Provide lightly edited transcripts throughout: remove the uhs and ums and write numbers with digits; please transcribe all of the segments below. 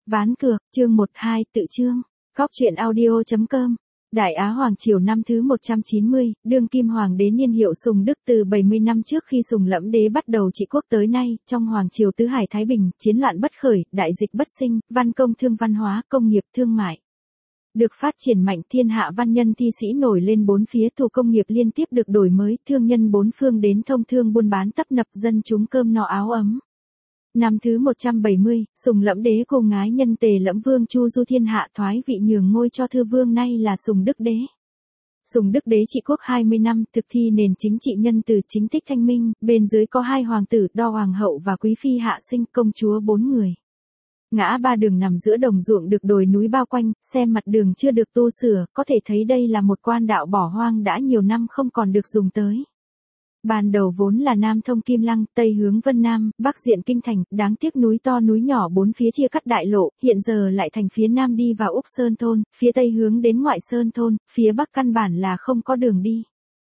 Ván cược, chương 12, tự chương. Góc truyện audio.com. Đại Á Hoàng Triều năm thứ 190, đương kim hoàng đế niên hiệu Sùng Đức từ 70 năm trước khi Sùng Lẫm đế bắt đầu trị quốc tới nay, trong Hoàng Triều Tứ Hải Thái Bình, chiến loạn bất khởi, đại dịch bất sinh, văn công thương văn hóa, công nghiệp thương mại được phát triển mạnh, thiên hạ văn nhân thi sĩ nổi lên bốn phía, thủ công nghiệp liên tiếp được đổi mới, thương nhân bốn phương đến thông thương buôn bán tấp nập, dân chúng cơm no áo ấm. Năm thứ 170, Sùng Lẫm đế cùng ái nhân Tề Lẫm Vương chu du thiên hạ, thoái vị nhường ngôi cho thư vương nay là Sùng Đức đế. Sùng Đức đế trị quốc 20 năm, thực thi nền chính trị nhân từ, chính thích thanh minh, bên dưới có hai hoàng tử, Đo hoàng hậu và quý phi hạ sinh, công chúa 4 người. Ngã ba đường nằm giữa đồng ruộng được đồi núi bao quanh, xem mặt đường chưa được tu sửa, có thể thấy đây là một quan đạo bỏ hoang đã nhiều năm không còn được dùng tới. Ban đầu vốn là Nam thông Kim Lăng, Tây hướng Vân Nam, Bắc diện Kinh Thành, đáng tiếc núi to núi nhỏ bốn phía chia cắt đại lộ, hiện giờ lại thành phía Nam đi vào Úc Sơn Thôn, phía Tây hướng đến Ngoại Sơn Thôn, phía Bắc căn bản là không có đường đi.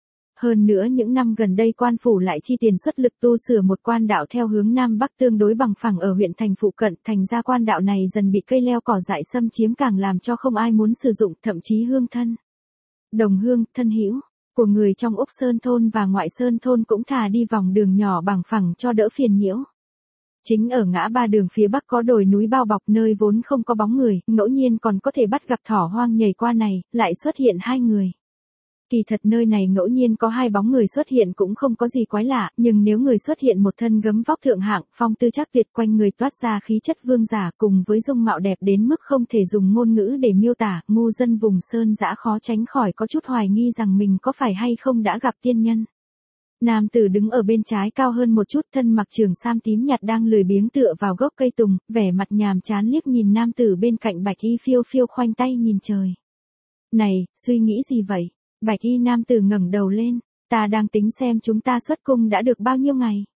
Hơn nữa những năm gần đây quan phủ lại chi tiền xuất lực tu sửa một quan đạo theo hướng Nam Bắc tương đối bằng phẳng ở huyện thành phụ cận, thành ra quan đạo này dần bị cây leo cỏ dại xâm chiếm càng làm cho không ai muốn sử dụng, thậm chí hương thân. Đồng hương, thân hữu của người trong Úc Sơn Thôn và Ngoại Sơn Thôn cũng thà đi vòng đường nhỏ bằng phẳng cho đỡ phiền nhiễu. Chính ở ngã ba đường phía Bắc có đồi núi bao bọc nơi vốn không có bóng người, ngẫu nhiên còn có thể bắt gặp thỏ hoang nhảy qua này, lại xuất hiện hai người. Kỳ thật nơi này ngẫu nhiên có hai bóng người xuất hiện cũng không có gì quái lạ, nhưng nếu người xuất hiện một thân gấm vóc thượng hạng, phong tư chắc tuyệt, quanh người toát ra khí chất vương giả cùng với dung mạo đẹp đến mức không thể dùng ngôn ngữ để miêu tả, ngu dân vùng sơn dã khó tránh khỏi có chút hoài nghi rằng mình có phải hay không đã gặp tiên nhân. Nam tử đứng ở bên trái cao hơn một chút, thân mặc trường sam tím nhạt đang lười biếng tựa vào gốc cây tùng, vẻ mặt nhàm chán liếc nhìn nam tử bên cạnh bạch y phiêu phiêu khoanh tay nhìn trời. Này, suy nghĩ gì vậy? Bạch y nam tử ngẩng đầu lên, ta đang tính xem chúng ta xuất cung đã được bao nhiêu ngày.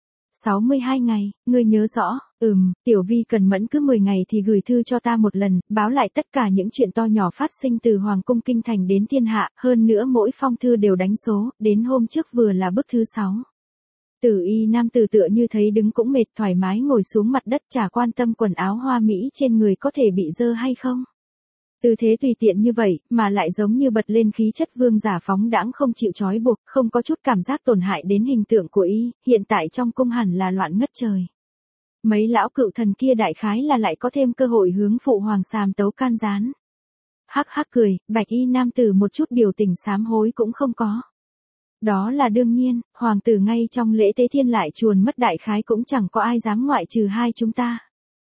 62 ngày, ngươi nhớ rõ, tiểu vi cần mẫn cứ 10 ngày thì gửi thư cho ta một lần, báo lại tất cả những chuyện to nhỏ phát sinh từ Hoàng cung Kinh Thành đến thiên hạ, hơn nữa mỗi phong thư đều đánh số, đến hôm trước vừa là bức thư 6. Tử y nam tử tựa như thấy đứng cũng mệt, thoải mái ngồi xuống mặt đất, chả quan tâm quần áo hoa mỹ trên người có thể bị dơ hay không. Tư thế tùy tiện như vậy, mà lại giống như bật lên khí chất vương giả phóng đãng không chịu trói buộc, không có chút cảm giác tổn hại đến hình tượng của y, hiện tại trong cung hẳn là loạn ngất trời. Mấy lão cựu thần kia đại khái là lại có thêm cơ hội hướng phụ hoàng sàm tấu can gián. Hắc hắc cười, bạch y nam tử một chút biểu tình sám hối cũng không có. Đó là đương nhiên, hoàng tử ngay trong lễ tế thiên lại chuồn mất đại khái cũng chẳng có ai dám ngoại trừ hai chúng ta.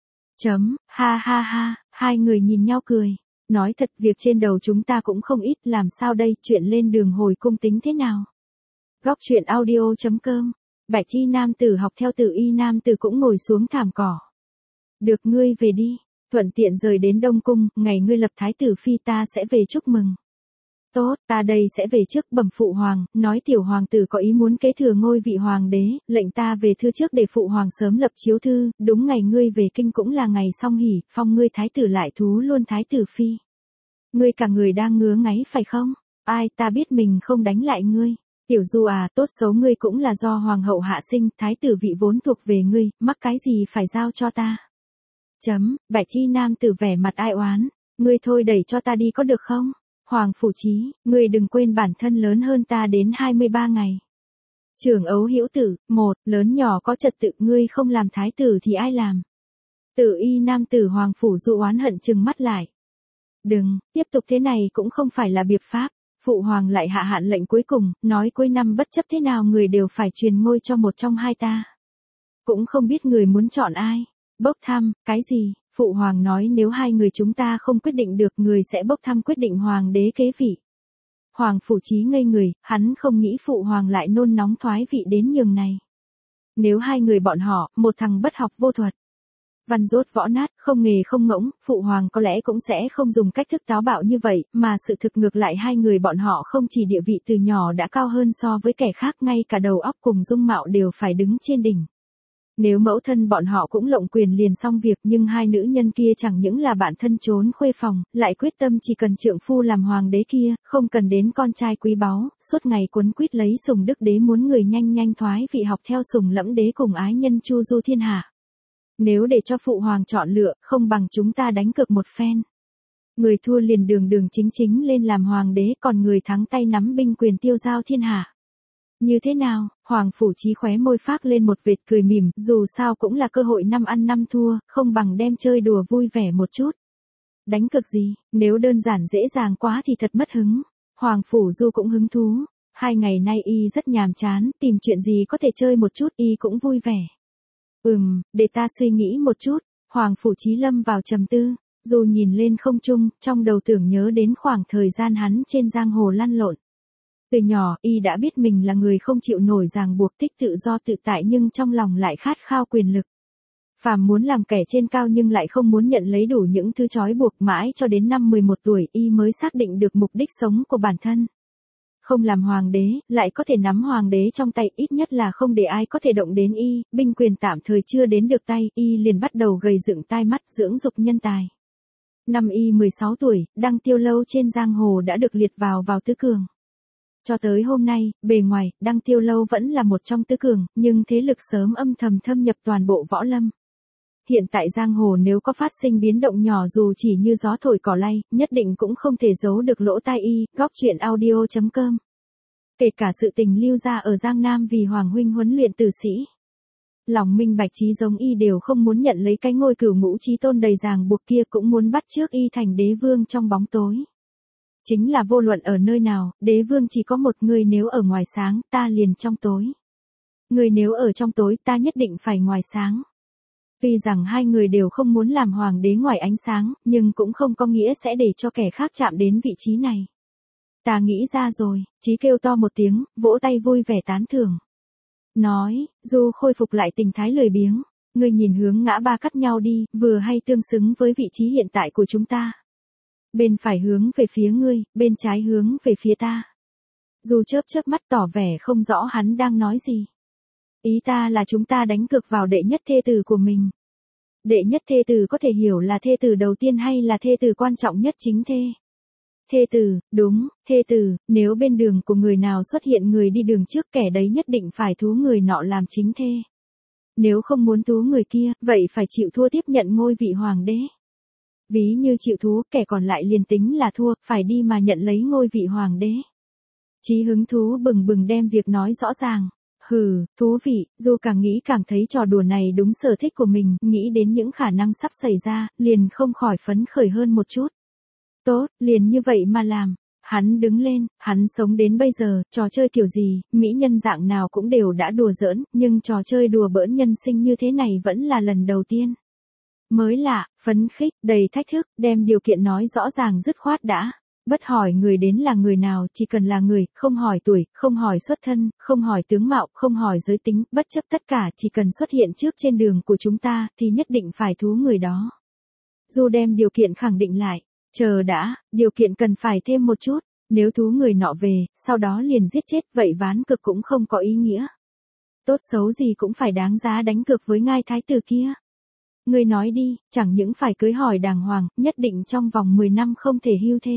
Ha ha ha, hai người nhìn nhau cười. Nói thật, việc trên đầu chúng ta cũng không ít, làm sao đây, chuyện lên đường hồi cung tính thế nào? Góc truyện audio.com. Bạch y nam tử học theo Tử y nam tử cũng ngồi xuống thảm cỏ. Được, ngươi về đi, thuận tiện rời đến Đông Cung, ngày ngươi lập thái tử phi ta sẽ về chúc mừng. Tốt, ta đây sẽ về trước, bẩm phụ hoàng, nói tiểu hoàng tử có ý muốn kế thừa ngôi vị hoàng đế, lệnh ta về thư trước để phụ hoàng sớm lập chiếu thư, đúng ngày ngươi về kinh cũng là ngày song hỷ, phong ngươi thái tử lại thú luôn thái tử phi. Ngươi cả người đang ngứa ngáy phải không? Ai, ta biết mình không đánh lại ngươi. Tiểu Du à, tốt xấu ngươi cũng là do hoàng hậu hạ sinh, thái tử vị vốn thuộc về ngươi, mắc cái gì phải giao cho ta. Bạch y nam tử vẻ mặt ai oán, ngươi thôi đẩy cho ta đi có được không? Hoàng phủ chí, ngươi đừng quên bản thân lớn hơn ta đến 23 ngày. Trưởng ấu hữu tử, lớn nhỏ có trật tự, ngươi không làm thái tử thì ai làm? Tử y nam tử hoàng phủ dụ oán hận trừng mắt lại. Đừng, tiếp tục thế này cũng không phải là biện pháp. Phụ hoàng lại hạ hạn lệnh cuối cùng, nói cuối năm bất chấp thế nào người đều phải truyền ngôi cho một trong hai ta. Cũng không biết người muốn chọn ai. Bốc thăm, cái gì? Phụ hoàng nói nếu hai người chúng ta không quyết định được, người sẽ bốc thăm quyết định hoàng đế kế vị. Hoàng phủ chí ngây người, hắn không nghĩ phụ hoàng lại nôn nóng thoái vị đến nhường này. Nếu hai người bọn họ, một thằng bất học vô thuật, văn dốt võ nát, không nghề không ngỗng, phụ hoàng có lẽ cũng sẽ không dùng cách thức táo bạo như vậy, mà sự thực ngược lại hai người bọn họ không chỉ địa vị từ nhỏ đã cao hơn so với kẻ khác, ngay cả đầu óc cùng dung mạo đều phải đứng trên đỉnh. Nếu mẫu thân bọn họ cũng lộng quyền liền xong việc, nhưng hai nữ nhân kia chẳng những là bạn thân trốn khuê phòng, lại quyết tâm chỉ cần trượng phu làm hoàng đế kia, không cần đến con trai quý báu, suốt ngày quấn quýt lấy Sùng Đức đế muốn người nhanh nhanh thoái vị học theo Sùng Lẫm đế cùng ái nhân chu du thiên hạ. Nếu để cho phụ hoàng chọn lựa, không bằng chúng ta đánh cược một phen. Người thua liền đường đường chính chính lên làm hoàng đế, còn người thắng tay nắm binh quyền tiêu giao thiên hạ. Như thế nào? Hoàng Phủ Chí khóe môi phác lên một vệt cười mỉm, dù sao cũng là cơ hội năm ăn năm thua, không bằng đem chơi đùa vui vẻ một chút. Đánh cược gì, nếu đơn giản dễ dàng quá thì thật mất hứng. Hoàng Phủ Du cũng hứng thú. 2 ngày nay y rất nhàm chán, tìm chuyện gì có thể chơi một chút y cũng vui vẻ. Để ta suy nghĩ một chút. Hoàng Phủ Chí lâm vào trầm tư. Dù nhìn lên không trung, trong đầu tưởng nhớ đến khoảng thời gian hắn trên giang hồ lăn lộn. Từ nhỏ, y đã biết mình là người không chịu nổi ràng buộc, thích tự do tự tại nhưng trong lòng lại khát khao quyền lực. Phàm muốn làm kẻ trên cao nhưng lại không muốn nhận lấy đủ những thứ trói buộc, mãi cho đến năm 11 tuổi y mới xác định được mục đích sống của bản thân. Không làm hoàng đế, lại có thể nắm hoàng đế trong tay, ít nhất là không để ai có thể động đến y, binh quyền tạm thời chưa đến được tay, y liền bắt đầu gầy dựng tai mắt dưỡng dục nhân tài. Năm y 16 tuổi, Đăng Tiêu Lâu trên giang hồ đã được liệt vào tứ cường. Cho tới hôm nay, bề ngoài, Đăng Tiêu Lâu vẫn là một trong tứ cường, nhưng thế lực sớm âm thầm thâm nhập toàn bộ võ lâm. Hiện tại giang hồ nếu có phát sinh biến động nhỏ dù chỉ như gió thổi cỏ lay, nhất định cũng không thể giấu được lỗ tai y. Góc truyện audio.com. Kể cả sự tình lưu ra ở Giang Nam vì Hoàng huynh huấn luyện tử sĩ. Lòng minh bạch trí giống y đều không muốn nhận lấy cái ngôi cửu ngũ chí tôn đầy ràng buộc kia, cũng muốn bắt chước y thành đế vương trong bóng tối. Chính là vô luận ở nơi nào, đế vương chỉ có một người, nếu ở ngoài sáng, ta liền trong tối. Người nếu ở trong tối, ta nhất định phải ngoài sáng. Tuy rằng hai người đều không muốn làm hoàng đế ngoài ánh sáng, nhưng cũng không có nghĩa sẽ để cho kẻ khác chạm đến vị trí này. Ta nghĩ ra rồi, Chí kêu to một tiếng, vỗ tay vui vẻ tán thưởng. Nói, Du khôi phục lại tình thái lười biếng, ngươi nhìn hướng ngã ba cắt nhau đi, vừa hay tương xứng với vị trí hiện tại của chúng ta. Bên phải hướng về phía ngươi, bên trái hướng về phía ta. Du chớp mắt tỏ vẻ không rõ hắn đang nói gì. Ý ta là chúng ta đánh cược vào đệ nhất thê tử của mình. Đệ nhất thê tử có thể hiểu là thê tử đầu tiên hay là thê tử quan trọng nhất chính thê? Thê tử, đúng, thê tử, nếu bên đường của người nào xuất hiện người đi đường trước, kẻ đấy nhất định phải thú người nọ làm chính thê. Nếu không muốn thú người kia, vậy phải chịu thua tiếp nhận ngôi vị hoàng đế. Ví như chịu thú, kẻ còn lại liền tính là thua, phải đi mà nhận lấy ngôi vị hoàng đế. Chí hứng thú bừng bừng đem việc nói rõ ràng. Thú vị, Du càng nghĩ càng thấy trò đùa này đúng sở thích của mình, nghĩ đến những khả năng sắp xảy ra, liền không khỏi phấn khởi hơn một chút. Tốt, liền như vậy mà làm. Hắn đứng lên, hắn sống đến bây giờ, trò chơi kiểu gì, mỹ nhân dạng nào cũng đều đã đùa giỡn, nhưng trò chơi đùa bỡn nhân sinh như thế này vẫn là lần đầu tiên. Mới lạ, phấn khích, đầy thách thức, đem điều kiện nói rõ ràng dứt khoát đã. Bất hỏi người đến là người nào, chỉ cần là người, không hỏi tuổi, không hỏi xuất thân, không hỏi tướng mạo, không hỏi giới tính, bất chấp tất cả, chỉ cần xuất hiện trước trên đường của chúng ta, thì nhất định phải thú người đó. Du đem điều kiện khẳng định lại. Chờ đã, điều kiện cần phải thêm một chút, nếu thú người nọ về, sau đó liền giết chết, vậy ván cực cũng không có ý nghĩa. Tốt xấu gì cũng phải đáng giá đánh cược với ngai thái tử kia. Ngươi nói đi, chẳng những phải cưới hỏi đàng hoàng, nhất định trong vòng 10 năm không thể hưu thê.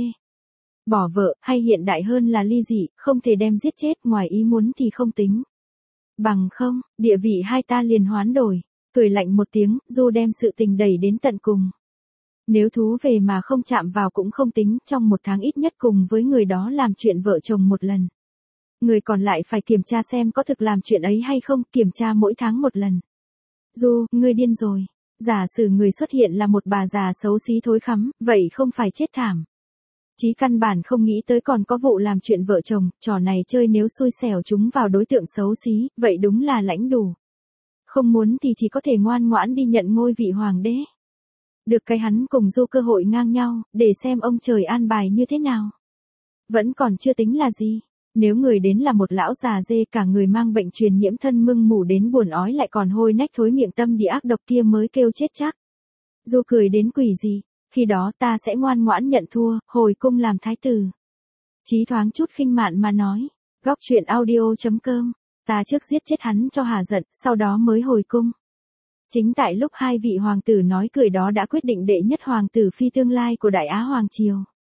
Bỏ vợ, hay hiện đại hơn là ly dị, không thể đem giết chết, ngoài ý muốn thì không tính. Bằng không, địa vị hai ta liền hoán đổi. Cười lạnh một tiếng, Du đem sự tình đẩy đến tận cùng. Nếu thú về mà không chạm vào cũng không tính, trong 1 tháng ít nhất cùng với người đó làm chuyện vợ chồng một lần. Người còn lại phải kiểm tra xem có thực làm chuyện ấy hay không, kiểm tra mỗi tháng 1 lần. Du, ngươi điên rồi. Giả sử người xuất hiện là một bà già xấu xí thối khắm, vậy không phải chết thảm. Chí căn bản không nghĩ tới còn có vụ làm chuyện vợ chồng, trò này chơi nếu xui xẻo chúng vào đối tượng xấu xí, vậy đúng là lãnh đủ. Không muốn thì chỉ có thể ngoan ngoãn đi nhận ngôi vị hoàng đế. Được cái hắn cùng Du cơ hội ngang nhau, để xem ông trời an bài như thế nào. Vẫn còn chưa tính là gì. Nếu người đến là một lão già dê, cả người mang bệnh truyền nhiễm, thân mưng mủ đến buồn ói, lại còn hôi nách thối miệng, tâm địa ác độc kia mới kêu chết chắc. Du cười đến quỷ gì, khi đó ta sẽ ngoan ngoãn nhận thua, hồi cung làm thái tử. Chí thoáng chút khinh mạn mà nói. Góc truyện audio.com. Ta trước giết chết hắn cho hà giận, sau đó mới hồi cung. Chính tại lúc hai vị hoàng tử nói cười đó đã quyết định đệ nhất hoàng tử phi tương lai của Đại Á Hoàng Triều.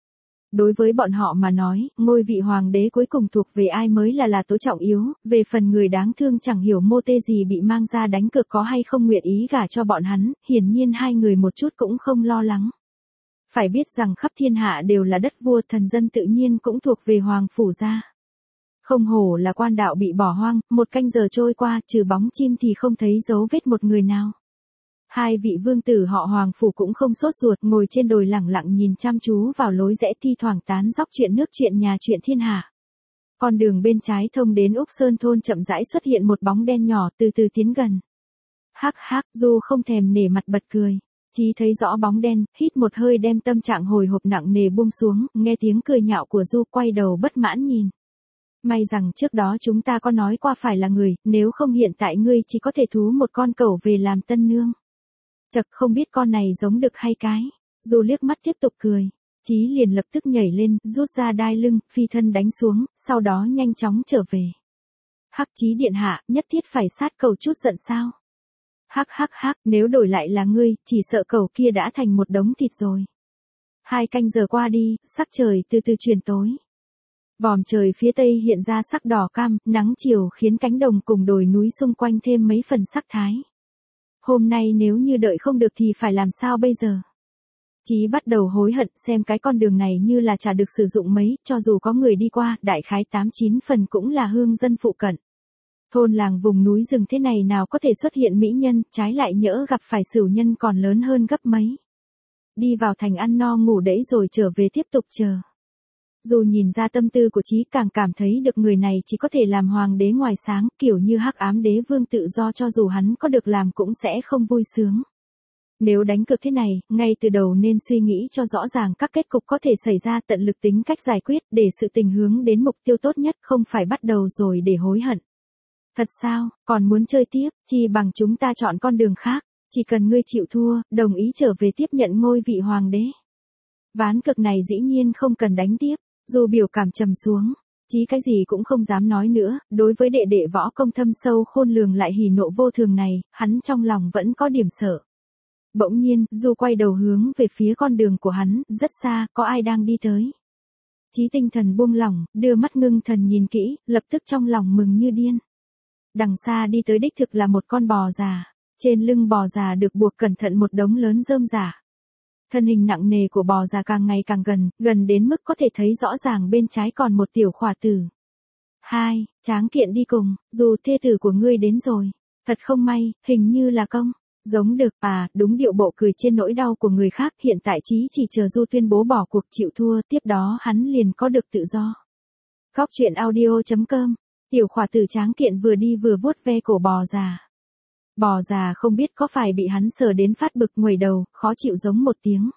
Đối với bọn họ mà nói, ngôi vị hoàng đế cuối cùng thuộc về ai mới là tố trọng yếu, về phần người đáng thương chẳng hiểu mô tê gì bị mang ra đánh cược có hay không nguyện ý gả cho bọn hắn, hiển nhiên hai người một chút cũng không lo lắng. Phải biết rằng khắp thiên hạ đều là đất vua, thần dân tự nhiên cũng thuộc về hoàng phủ gia. Không hổ là quan đạo bị bỏ hoang, một canh giờ trôi qua, trừ bóng chim thì không thấy dấu vết một người nào. Hai vị vương tử họ Hoàng phủ cũng không sốt ruột, ngồi trên đồi lẳng lặng nhìn chăm chú vào lối rẽ thi thoảng tán dóc chuyện nước chuyện nhà chuyện thiên hạ. Con đường bên trái thông đến Úc Sơn thôn chậm rãi xuất hiện một bóng đen nhỏ từ từ tiến gần. Hắc hắc, Du không thèm nể mặt bật cười. Chí thấy rõ bóng đen, hít một hơi đem tâm trạng hồi hộp nặng nề buông xuống, nghe tiếng cười nhạo của Du quay đầu bất mãn nhìn. May rằng trước đó chúng ta có nói qua phải là người, nếu không hiện tại ngươi chỉ có thể thú một con cẩu về làm tân nương. Chật, không biết con này giống đực hay cái. Du liếc mắt tiếp tục cười. Chí liền lập tức nhảy lên, rút ra đai lưng, phi thân đánh xuống, sau đó nhanh chóng trở về. Hắc Chí điện hạ, nhất thiết phải sát cẩu chút giận sao? Hắc hắc hắc, nếu đổi lại là ngươi, chỉ sợ cẩu kia đã thành một đống thịt rồi. 2 canh giờ qua đi, sắc trời từ từ chuyển tối. Vòm trời phía tây hiện ra sắc đỏ cam, nắng chiều khiến cánh đồng cùng đồi núi xung quanh thêm mấy phần sắc thái. Hôm nay nếu như đợi không được thì phải làm sao bây giờ? Chí bắt đầu hối hận, xem cái con đường này như là chả được sử dụng mấy, cho dù có người đi qua, đại khái 8-9 phần cũng là hương dân phụ cận. Thôn làng vùng núi rừng thế này nào có thể xuất hiện mỹ nhân, trái lại nhỡ gặp phải sửu nhân còn lớn hơn gấp mấy. Đi vào thành ăn no ngủ đẫy rồi trở về tiếp tục chờ. Dù nhìn ra tâm tư của Chí, càng cảm thấy được người này chỉ có thể làm hoàng đế ngoài sáng, kiểu như hắc ám đế vương tự do, cho dù hắn có được làm cũng sẽ không vui sướng. Nếu đánh cược thế này, ngay từ đầu nên suy nghĩ cho rõ ràng các kết cục có thể xảy ra, tận lực tính cách giải quyết để sự tình hướng đến mục tiêu tốt nhất, không phải bắt đầu rồi để hối hận. Thật sao, còn muốn chơi tiếp, chi bằng chúng ta chọn con đường khác, chỉ cần ngươi chịu thua, đồng ý trở về tiếp nhận ngôi vị hoàng đế. Ván cược này dĩ nhiên không cần đánh tiếp. Dù biểu cảm trầm xuống, Chí cái gì cũng không dám nói nữa, đối với đệ đệ võ công thâm sâu khôn lường lại hỉ nộ vô thường này, hắn trong lòng vẫn có điểm sợ. Bỗng nhiên, Du quay đầu hướng về phía con đường của hắn, rất xa, có ai đang đi tới. Chí tinh thần buông lỏng, đưa mắt ngưng thần nhìn kỹ, lập tức trong lòng mừng như điên. Đằng xa đi tới đích thực là một con bò già, trên lưng bò già được buộc cẩn thận một đống lớn rơm rả. Thân hình nặng nề của bò già càng ngày càng gần, gần đến mức có thể thấy rõ ràng bên trái còn một tiểu khỏa tử. 2, Tráng Kiện đi cùng, dù thê tử của ngươi đến rồi. Thật không may, hình như là công. Giống được, đúng điệu bộ cười trên nỗi đau của người khác, hiện tại Chí chỉ chờ Du tuyên bố bỏ cuộc chịu thua, tiếp đó hắn liền có được tự do. Góc truyện audio.com, tiểu khỏa tử Tráng Kiện vừa đi vừa vuốt ve cổ bò già. Bò già không biết có phải bị hắn sờ đến phát bực, nguẩy đầu, khó chịu giống một tiếng.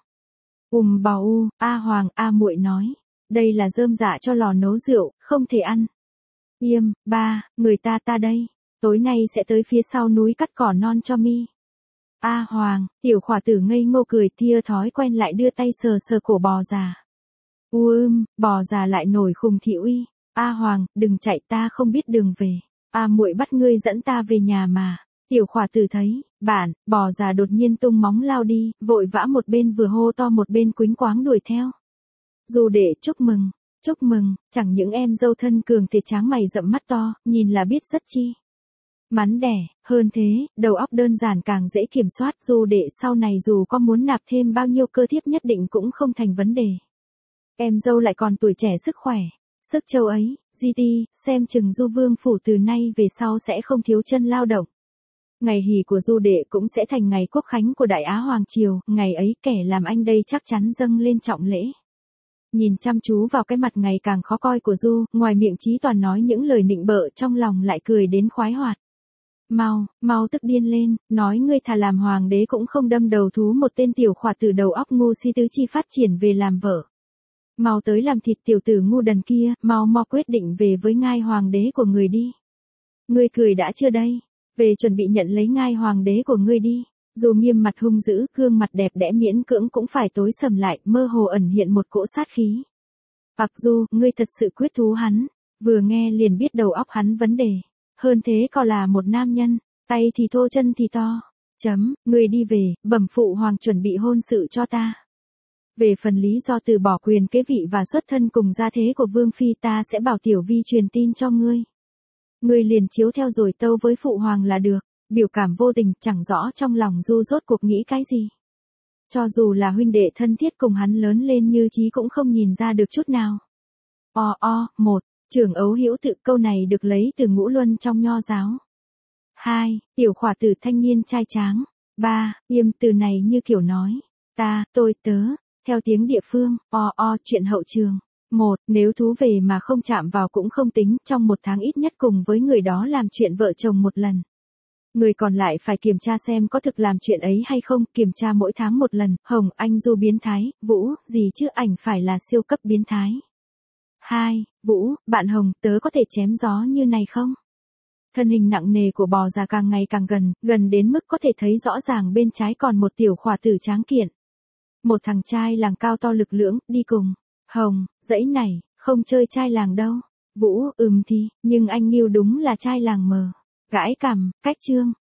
Bò u, A Hoàng, A muội nói, đây là rơm rạ cho lò nấu rượu, không thể ăn. Im, ba, người ta đây, tối nay sẽ tới phía sau núi cắt cỏ non cho mi. A Hoàng, tiểu khỏa tử ngây ngô cười, tia thói quen lại đưa tay sờ sờ cổ bò già. Bò già lại nổi khùng thị uy. A Hoàng, đừng chạy, ta không biết đường về. A muội bắt ngươi dẫn ta về nhà mà. Tiểu khỏa tử thấy, bò già đột nhiên tung móng lao đi, vội vã một bên vừa hô to một bên quýnh quáng đuổi theo. Dù để chúc mừng, chẳng những em dâu thân cường thể tráng mày rậm mắt to, nhìn là biết rất chi. Mắn đẻ, hơn thế, đầu óc đơn giản càng dễ kiểm soát, dù để sau này dù có muốn nạp thêm bao nhiêu cơ thiếp nhất định cũng không thành vấn đề. Em dâu lại còn tuổi trẻ sức khỏe, sức châu ấy, xem chừng Du vương phủ từ nay về sau sẽ không thiếu chân lao động. Ngày hỉ của Du đệ cũng sẽ thành ngày quốc khánh của Đại Á Hoàng Triều, ngày ấy kẻ làm anh đây chắc chắn dâng lên trọng lễ. Nhìn chăm chú vào cái mặt ngày càng khó coi của Du, ngoài miệng Chí toàn nói những lời nịnh bợ, trong lòng lại cười đến khoái hoạt. Mau tức điên lên, nói ngươi thà làm hoàng đế cũng không đâm đầu thú một tên tiểu khỏa tử đầu óc ngu si tứ chi phát triển về làm vợ. Mau tới làm thịt tiểu tử ngu đần kia, mau quyết định về với ngai hoàng đế của người đi. Ngươi cười đã chưa đây? Về chuẩn bị nhận lấy ngai hoàng đế của ngươi đi. Dù nghiêm mặt hung dữ, gương mặt đẹp đẽ miễn cưỡng cũng phải tối sầm lại, mơ hồ ẩn hiện một cỗ sát khí. Du, ngươi thật sự quyết thú hắn. Vừa nghe liền biết đầu óc hắn vấn đề. Hơn thế còn là một nam nhân, tay thì thô chân thì to. Ngươi đi về, bẩm phụ hoàng chuẩn bị hôn sự cho ta. Về phần lý do từ bỏ quyền kế vị và xuất thân cùng gia thế của Vương Phi ta sẽ bảo Tiểu Vi truyền tin cho ngươi. Ngươi liền chiếu theo rồi tâu với Phụ Hoàng là được. Biểu cảm vô tình, chẳng rõ trong lòng Du rốt cuộc nghĩ cái gì. Cho dù là huynh đệ thân thiết cùng hắn lớn lên như Chí cũng không nhìn ra được chút nào. Một, trưởng ấu hữu tự, câu này được lấy từ Ngũ Luân trong Nho giáo. 2. Tiểu khỏa tử thanh niên trai tráng. 3. Yêm, từ này như kiểu nói. Ta, tôi, tớ. Theo tiếng địa phương. Chuyện hậu trường. 1. Nếu thú về mà không chạm vào cũng không tính, trong 1 tháng ít nhất cùng với người đó làm chuyện vợ chồng 1 lần. Người còn lại phải kiểm tra xem có thực làm chuyện ấy hay không, kiểm tra mỗi tháng 1 lần. Hồng, anh Du biến thái. Vũ, gì chứ ảnh phải là siêu cấp biến thái. 2. Vũ, bạn Hồng, tớ có thể chém gió như này không? Thân hình nặng nề của bò già càng ngày càng gần đến mức có thể thấy rõ ràng bên trái còn một tiểu khỏa tử tráng kiện. Một thằng trai làng cao to lực lưỡng, đi cùng. Hồng, dãy này, không chơi trai làng đâu. Vũ, thì, nhưng anh Nghiêu đúng là trai làng mờ. Gãi cằm, cách trương.